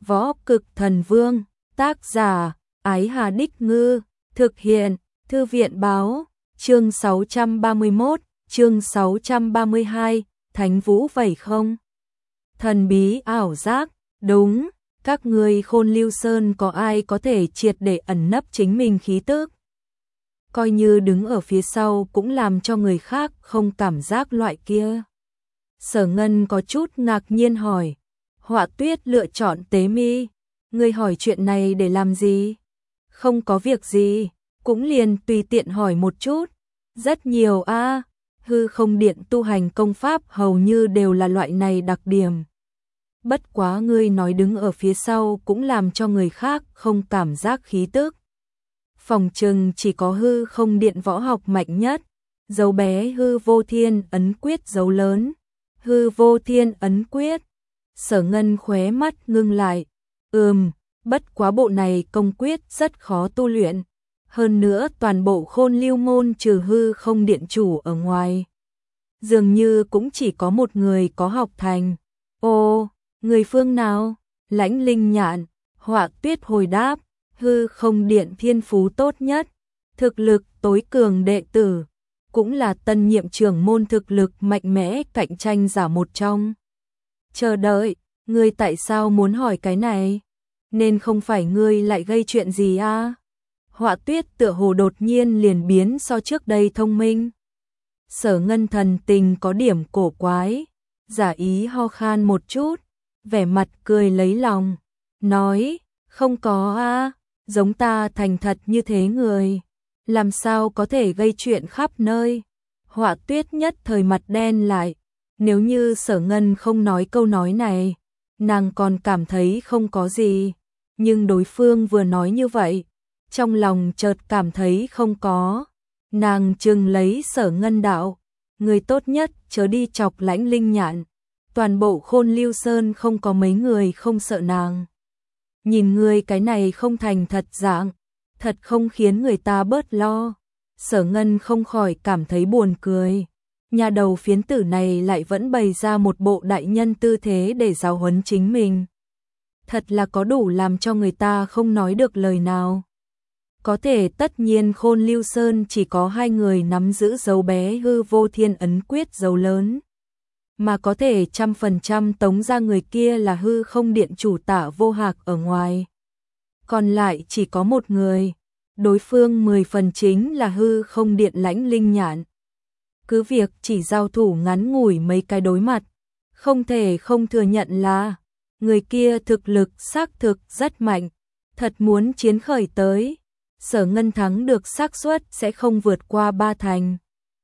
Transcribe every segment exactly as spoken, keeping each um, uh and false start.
Võ Cực Thần Vương, tác giả, Ái Hà Đích Ngư, thực hiện, Thư viện báo, chương sáu trăm ba mươi mốt, chương sáu trăm ba mươi hai, Thánh Vũ Vẩy Không. Thần bí ảo giác, đúng, các ngươi Khôn Lưu Sơn có ai có thể triệt để ẩn nấp chính mình khí tức? Coi như đứng ở phía sau cũng làm cho người khác không cảm giác loại kia. Sở Ngân có chút ngạc nhiên hỏi. Họa Tuyết lựa chọn tế mi. Ngươi hỏi chuyện này để làm gì? Không có việc gì, cũng liền tùy tiện hỏi một chút. Rất nhiều a, à, hư không điện tu hành công pháp hầu như đều là loại này đặc điểm. Bất quá ngươi nói đứng ở phía sau cũng làm cho người khác không cảm giác khí tức. Phòng trừng chỉ có hư không điện võ học mạnh nhất, dấu bé hư vô thiên ấn quyết dấu lớn, hư vô thiên ấn quyết. Sở Ngân khóe mắt ngưng lại, ừm, bất quá bộ này công quyết rất khó tu luyện, hơn nữa toàn bộ Khôn Lưu môn trừ hư không điện chủ ở ngoài, dường như cũng chỉ có một người có học thành. Ồ, người phương nào? Lãnh Linh Nhạn, Họa Tuyết hồi đáp, hư không điện thiên phú tốt nhất, thực lực tối cường đệ tử, cũng là tân nhiệm trưởng môn thực lực mạnh mẽ cạnh tranh giả một trong. Chờ đợi, ngươi tại sao muốn hỏi cái này? Nên không phải ngươi lại gây chuyện gì à? Họa Tuyết tựa hồ đột nhiên liền biến so trước đây thông minh. Sở Ngân thần tình có điểm cổ quái, giả ý ho khan một chút, vẻ mặt cười lấy lòng, nói, không có a, giống ta thành thật như thế người, làm sao có thể gây chuyện khắp nơi. Họa Tuyết nhất thời mặt đen lại, nếu như Sở Ngân không nói câu nói này, nàng còn cảm thấy không có gì, nhưng đối phương vừa nói như vậy, trong lòng chợt cảm thấy không có. Nàng trừng lấy Sở Ngân đạo, người tốt nhất chớ đi chọc Lãnh Linh Nhạn, toàn bộ Khôn Lưu Sơn không có mấy người không sợ nàng. Nhìn người cái này không thành thật dạng, thật không khiến người ta bớt lo. Sở Ngân không khỏi cảm thấy buồn cười. Nhà đầu phiến tử này lại vẫn bày ra một bộ đại nhân tư thế để giáo huấn chính mình. Thật là có đủ làm cho người ta không nói được lời nào. Có thể tất nhiên Khôn Lưu Sơn chỉ có hai người nắm giữ dấu bé hư vô thiên ấn quyết dấu lớn, mà có thể trăm phần trăm tống ra người kia là hư không điện chủ Tạ Vô Hạc ở ngoài. Còn lại chỉ có một người, đối phương mười phần chính là hư không điện Lãnh Linh Nhạn. Cứ việc chỉ giao thủ ngắn ngủi mấy cái đối mặt, không thể không thừa nhận là người kia thực lực xác thực rất mạnh, thật muốn chiến khởi tới, Sở Ngân thắng được xác suất sẽ không vượt qua ba thành.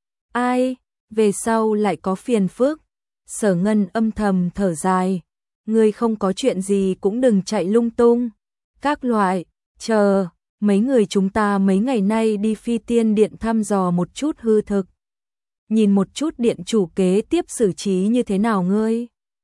Ai, về sau lại có phiền phức. Sở Ngân âm thầm thở dài, người không có chuyện gì cũng đừng chạy lung tung. Các loại, chờ, mấy người chúng ta mấy ngày nay đi Phi Tiên Điện thăm dò một chút hư thực. Nhìn một chút điện chủ kế tiếp xử trí như thế nào ngươi.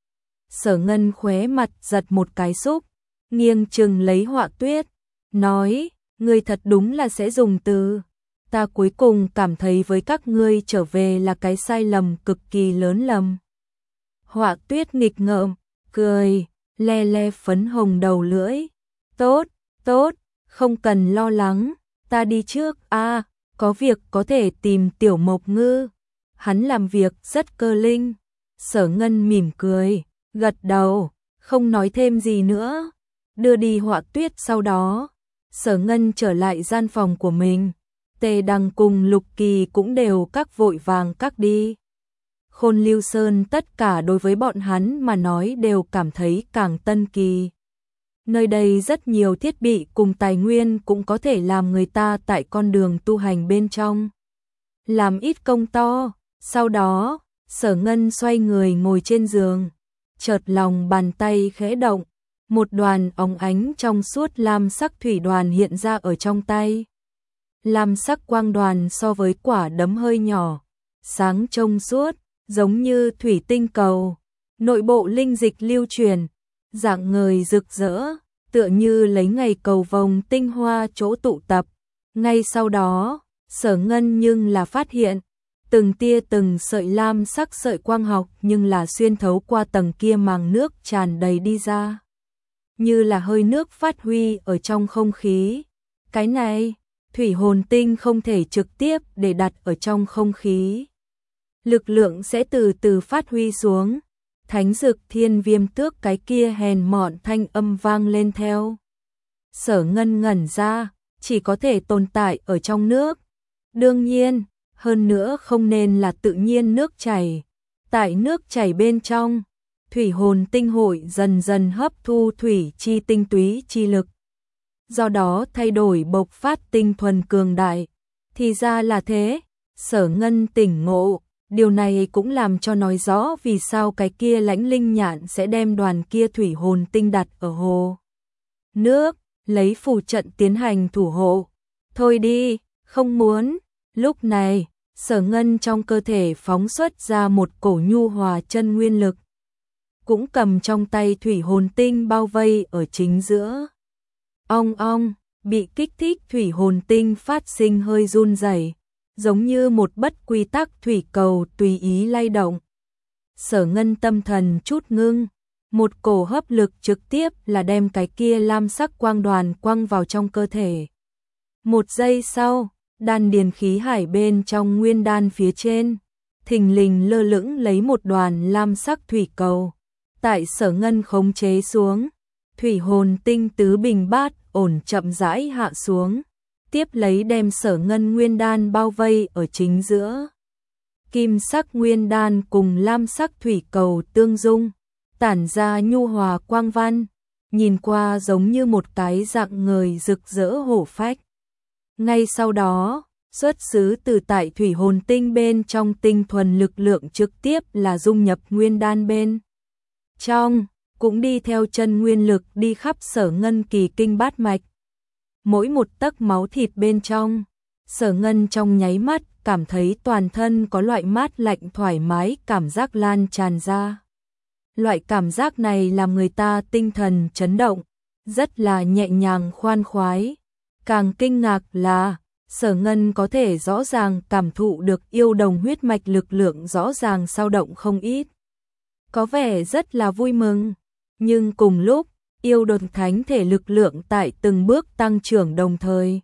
Sở Ngân khóe mặt giật một cái xúc, nghiêng chừng lấy Họa Tuyết, nói, ngươi thật đúng là sẽ dùng từ. Ta cuối cùng cảm thấy với các ngươi trở về là cái sai lầm cực kỳ lớn lầm. Họa Tuyết nghịch ngợm, cười, le le phấn hồng đầu lưỡi. Tốt, tốt, không cần lo lắng, ta đi trước, a, à, có việc có thể tìm Tiểu Mộc Ngư. Hắn làm việc rất cơ linh. Sở Ngân mỉm cười, gật đầu, không nói thêm gì nữa. Đưa đi Họa Tuyết sau đó, Sở Ngân trở lại gian phòng của mình. Tề Đằng cùng Lục Kỳ cũng đều các vội vàng các đi. Khôn Lưu Sơn tất cả đối với bọn hắn mà nói đều cảm thấy càng tân kỳ. Nơi đây rất nhiều thiết bị cùng tài nguyên cũng có thể làm người ta tại con đường tu hành bên trong làm ít công to. Sau đó, Sở Ngân xoay người ngồi trên giường, chợt lòng bàn tay khẽ động, một đoàn óng ánh trong suốt lam sắc thủy đoàn hiện ra ở trong tay. Lam sắc quang đoàn so với quả đấm hơi nhỏ, sáng trong suốt, giống như thủy tinh cầu, nội bộ linh dịch lưu truyền, dạng ngời rực rỡ, tựa như lấy ngày cầu vồng tinh hoa chỗ tụ tập. Ngay sau đó, Sở Ngân nhưng là phát hiện, từng tia từng sợi lam sắc sợi quang học nhưng là xuyên thấu qua tầng kia màng nước tràn đầy đi ra. như là hơi nước phát huy ở trong không khí. Cái này, thủy hồn tinh không thể trực tiếp để đặt ở trong không khí. Lực lượng sẽ từ từ phát huy xuống. Thánh dực thiên viêm tước cái kia hèn mọn thanh âm vang lên theo. Sở Ngân ngẩn ra, chỉ có thể tồn tại ở trong nước. Đương nhiên, hơn nữa không nên là tự nhiên nước chảy. Tại nước chảy bên trong, thủy hồn tinh hội dần dần hấp thu thủy chi tinh túy chi lực. Do đó thay đổi bộc phát tinh thuần cường đại. Thì ra là thế, Sở Ngân tỉnh ngộ. Điều này cũng làm cho nói rõ vì sao cái kia Lãnh Linh Nhạn sẽ đem đoàn kia thủy hồn tinh đặt ở hồ nước, lấy phù trận tiến hành thủ hộ. Thôi đi, không muốn. Lúc này, Sở Ngân trong cơ thể phóng xuất ra một cổ nhu hòa chân nguyên lực. Cũng cầm trong tay thủy hồn tinh bao vây ở chính giữa. Ong ong, bị kích thích thủy hồn tinh phát sinh hơi run rẩy, giống như một bất quy tắc thủy cầu tùy ý lay động. Sở Ngân tâm thần chút ngưng, một cổ hấp lực trực tiếp là đem cái kia lam sắc quang đoàn quăng vào trong cơ thể. Một giây sau, đan điền khí hải bên trong nguyên đan phía trên, thình lình lơ lửng lấy một đoàn lam sắc thủy cầu. Tại Sở Ngân khống chế xuống, thủy hồn tinh tứ bình bát ổn chậm rãi hạ xuống, tiếp lấy đem Sở Ngân nguyên đan bao vây ở chính giữa. Kim sắc nguyên đan cùng lam sắc thủy cầu tương dung, tản ra nhu hòa quang văn, nhìn qua giống như một cái dạng người rực rỡ hổ phách. Ngay sau đó, xuất xứ từ tại thủy hồn tinh bên trong tinh thuần lực lượng trực tiếp là dung nhập nguyên đan bên trong, cũng đi theo chân nguyên lực đi khắp Sở Ngân kỳ kinh bát mạch. Mỗi một tấc máu thịt bên trong, Sở Ngân trong nháy mắt cảm thấy toàn thân có loại mát lạnh thoải mái cảm giác lan tràn ra. Loại cảm giác này làm người ta tinh thần chấn động, rất là nhẹ nhàng khoan khoái. Càng kinh ngạc là, Sở Ngân có thể rõ ràng cảm thụ được yêu đồng huyết mạch lực lượng rõ ràng dao động không ít. Có vẻ rất là vui mừng, nhưng cùng lúc, yêu đồng thánh thể lực lượng tại từng bước tăng trưởng đồng thời.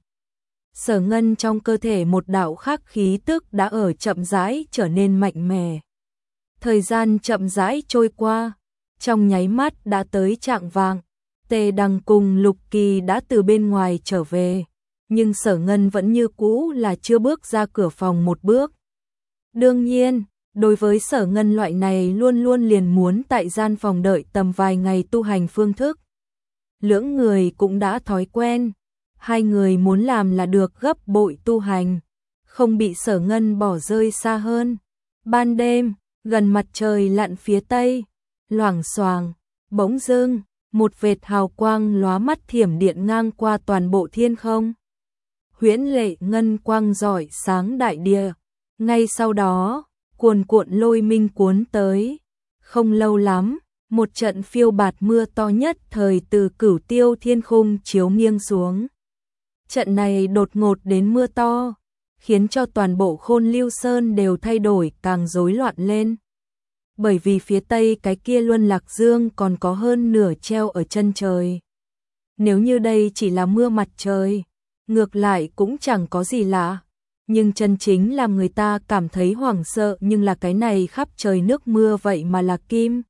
Sở Ngân trong cơ thể một đạo khác khí tức đã ở chậm rãi trở nên mạnh mẽ. Thời gian chậm rãi trôi qua, trong nháy mắt đã tới trạng vạng. Tề Đằng cùng Lục Kỳ đã từ bên ngoài trở về, nhưng Sở Ngân vẫn như cũ là chưa bước ra cửa phòng một bước. Đương nhiên, đối với Sở Ngân loại này luôn luôn liền muốn tại gian phòng đợi tầm vài ngày tu hành phương thức. Lưỡng người cũng đã thói quen, hai người muốn làm là được gấp bội tu hành, không bị Sở Ngân bỏ rơi xa hơn. Ban đêm, gần mặt trời lặn phía tây, loảng xoảng, bỗng dưng, một vệt hào quang lóa mắt thiểm điện ngang qua toàn bộ thiên không. Huyễn lệ ngân quang rọi sáng đại địa, ngay sau đó, cuồn cuộn lôi minh cuốn tới. Không lâu lắm, một trận phiêu bạt mưa to nhất thời từ cửu tiêu thiên khung chiếu nghiêng xuống. Trận này đột ngột đến mưa to, khiến cho toàn bộ Khôn Lưu Sơn đều thay đổi càng rối loạn lên. Bởi vì phía tây cái kia Luân Lạc Dương còn có hơn nửa treo ở chân trời. Nếu như đây chỉ là mưa mặt trời, ngược lại cũng chẳng có gì lạ. Nhưng chân chính làm người ta cảm thấy hoảng sợ nhưng là cái này khắp trời nước mưa vậy mà là kim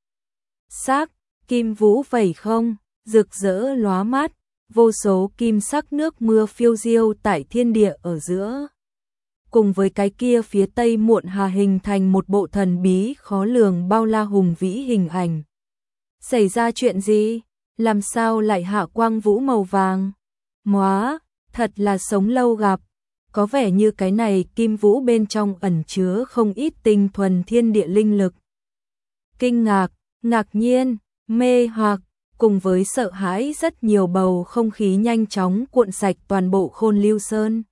sắc, kim vũ vẩy không, rực rỡ lóa mắt, vô số kim sắc nước mưa phiêu diêu tại thiên địa ở giữa. Cùng với cái kia phía tây muộn hà hình thành một bộ thần bí khó lường bao la hùng vĩ hình ảnh. Xảy ra chuyện gì? Làm sao lại hạ quang vũ màu vàng? Móa, thật là sống lâu gặp. Có vẻ như cái này kim vũ bên trong ẩn chứa không ít tinh thuần thiên địa linh lực. Kinh ngạc, ngạc nhiên, mê hoặc, cùng với sợ hãi rất nhiều bầu không khí nhanh chóng cuộn sạch toàn bộ Khôn Lưu Sơn.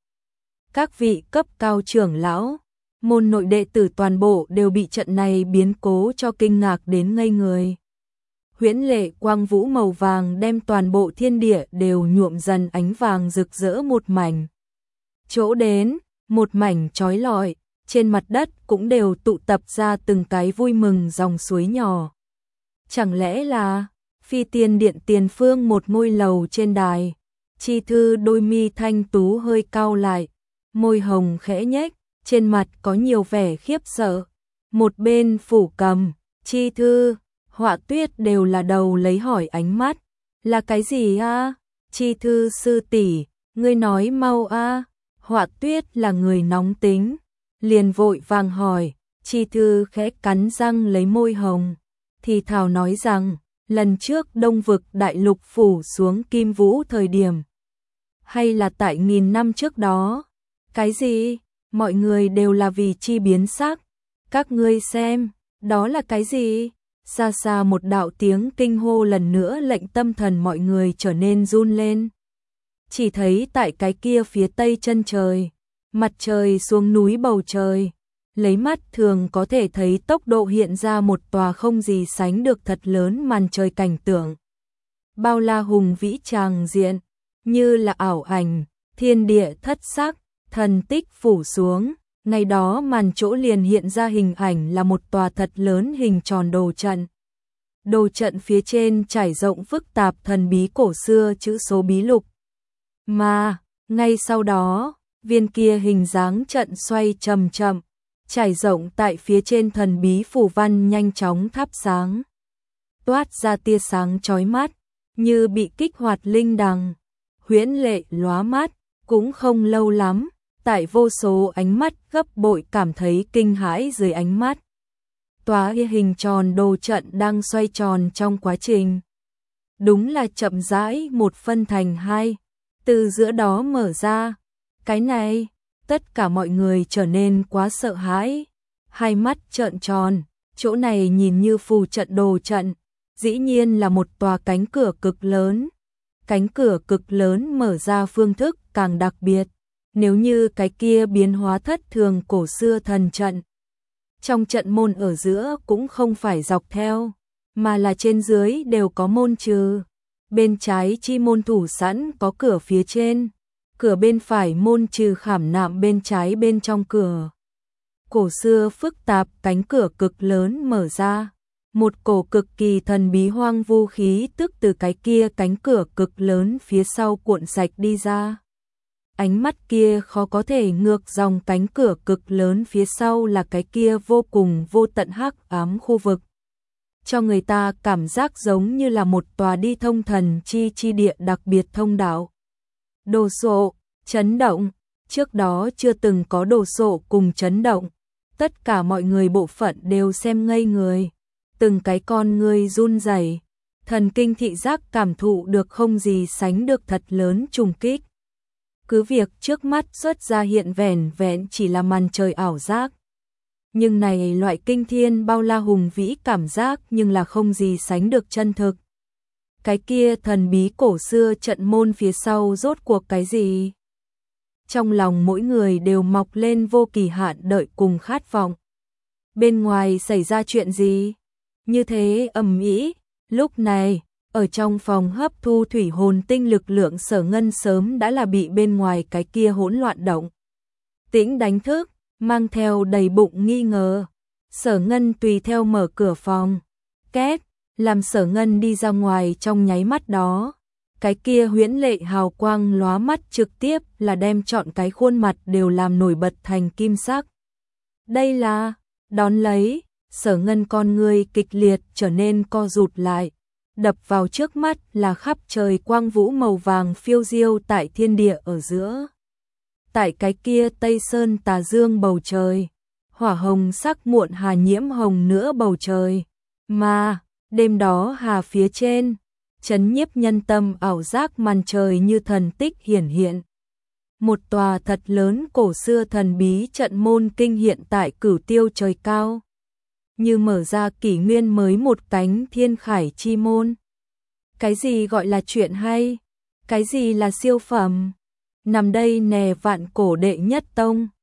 Các vị cấp cao trưởng lão, môn nội đệ tử toàn bộ đều bị trận này biến cố cho kinh ngạc đến ngây người. Huyễn lệ quang vũ màu vàng đem toàn bộ thiên địa đều nhuộm dần ánh vàng rực rỡ một mảnh. Chỗ đến, một mảnh chói lọi, trên mặt đất cũng đều tụ tập ra từng cái vui mừng dòng suối nhỏ. Chẳng lẽ là Phi tiên điện tiền phương một ngôi lầu trên đài, Chi Thư đôi mi thanh tú hơi cau lại, môi hồng khẽ nhếch, trên mặt có nhiều vẻ khiếp sợ. Một bên Phủ Cầm, Chi Thư, Họa Tuyết đều là đầu lấy hỏi ánh mắt. Là cái gì a? Chi Thư sư tỷ, ngươi nói mau a. Họa Tuyết là người nóng tính, liền vội vàng hỏi. Chi Thư khẽ cắn răng lấy môi hồng, thì thào nói rằng, lần trước Đông Vực đại lục phủ xuống Kim Vũ thời điểm, hay là tại nghìn năm trước đó. Cái gì? Mọi người đều là vì chi biến sắc. Các ngươi xem, đó là cái gì? Xa xa một đạo tiếng kinh hô lần nữa lệnh tâm thần mọi người trở nên run lên. Chỉ thấy tại cái kia phía tây chân trời, mặt trời xuống núi bầu trời, lấy mắt thường có thể thấy tốc độ hiện ra một tòa không gì sánh được thật lớn màn trời cảnh tượng. Bao la hùng vĩ tràng diện, như là ảo ảnh, thiên địa thất sắc, thần tích phủ xuống. Ngày đó màn chỗ liền hiện ra hình ảnh là một tòa thật lớn hình tròn đồ trận. Đồ trận phía trên trải rộng phức tạp thần bí cổ xưa chữ số bí lục. Mà, ngay sau đó, viên kia hình dáng trận xoay chậm chậm, trải rộng tại phía trên thần bí phù văn nhanh chóng thắp sáng. Toát ra tia sáng chói mắt, như bị kích hoạt linh đằng, huyễn lệ lóa mắt, cũng không lâu lắm. Tại vô số ánh mắt gấp bội cảm thấy kinh hãi dưới ánh mắt. Tòa hình tròn đồ trận đang xoay tròn trong quá trình. Đúng là chậm rãi một phân thành hai, từ giữa đó mở ra. Cái này, tất cả mọi người trở nên quá sợ hãi. Hai mắt trợn tròn, chỗ này nhìn như phù trận đồ trận, dĩ nhiên là một tòa cánh cửa cực lớn. Cánh cửa cực lớn mở ra phương thức càng đặc biệt. Nếu như cái kia biến hóa thất thường cổ xưa thần trận, trong trận môn ở giữa cũng không phải dọc theo, mà là trên dưới đều có môn trừ. Bên trái chi môn thủ sẵn có cửa phía trên, cửa bên phải môn trừ khảm nạm bên trái bên trong cửa. Cổ xưa phức tạp cánh cửa cực lớn mở ra, một cổ cực kỳ thần bí hoang vu khí tức từ cái kia cánh cửa cực lớn phía sau cuộn sạch đi ra. Ánh mắt kia khó có thể ngược dòng cánh cửa cực lớn phía sau là cái kia vô cùng vô tận hắc ám khu vực. Cho người ta cảm giác giống như là một tòa đi thông thần chi chi địa đặc biệt thông đạo. Đồ sộ, chấn động, trước đó chưa từng có đồ sộ cùng chấn động. Tất cả mọi người bộ phận đều xem ngây người, từng cái con người run rẩy, thần kinh thị giác cảm thụ được không gì sánh được thật lớn trùng kích. Cứ việc trước mắt xuất ra hiện vẻn vẹn chỉ là màn trời ảo giác. Nhưng này loại kinh thiên bao la hùng vĩ cảm giác nhưng là không gì sánh được chân thực. Cái kia thần bí cổ xưa trận môn phía sau rốt cuộc cái gì? Trong lòng mỗi người đều mọc lên vô kỳ hạn đợi cùng khát vọng. Bên ngoài xảy ra chuyện gì? Như thế ầm ĩ, lúc này ở trong phòng hấp thu thủy hồn tinh lực lượng Sở Ngân sớm đã là bị bên ngoài cái kia hỗn loạn động tĩnh đánh thức, mang theo đầy bụng nghi ngờ. Sở Ngân tùy theo mở cửa phòng, két, làm Sở Ngân đi ra ngoài trong nháy mắt đó. Cái kia huyễn lệ hào quang lóa mắt trực tiếp là đem trọn cái khuôn mặt đều làm nổi bật thành kim sắc. Đây là, đón lấy, Sở Ngân con người kịch liệt trở nên co rụt lại. Đập vào trước mắt là khắp trời quang vũ màu vàng phiêu diêu tại thiên địa ở giữa. Tại cái kia Tây Sơn tà dương bầu trời, hỏa hồng sắc muộn hà nhiễm hồng nữa bầu trời. Mà, đêm đó hà phía trên, chấn nhiếp nhân tâm ảo giác màn trời như thần tích hiển hiện. Một tòa thật lớn cổ xưa thần bí trận môn kinh hiện tại cửu tiêu trời cao. Như mở ra kỷ nguyên mới một cánh thiên khải chi môn. Cái gì gọi là chuyện hay? Cái gì là siêu phẩm? Nằm đây nè vạn cổ đệ nhất tông.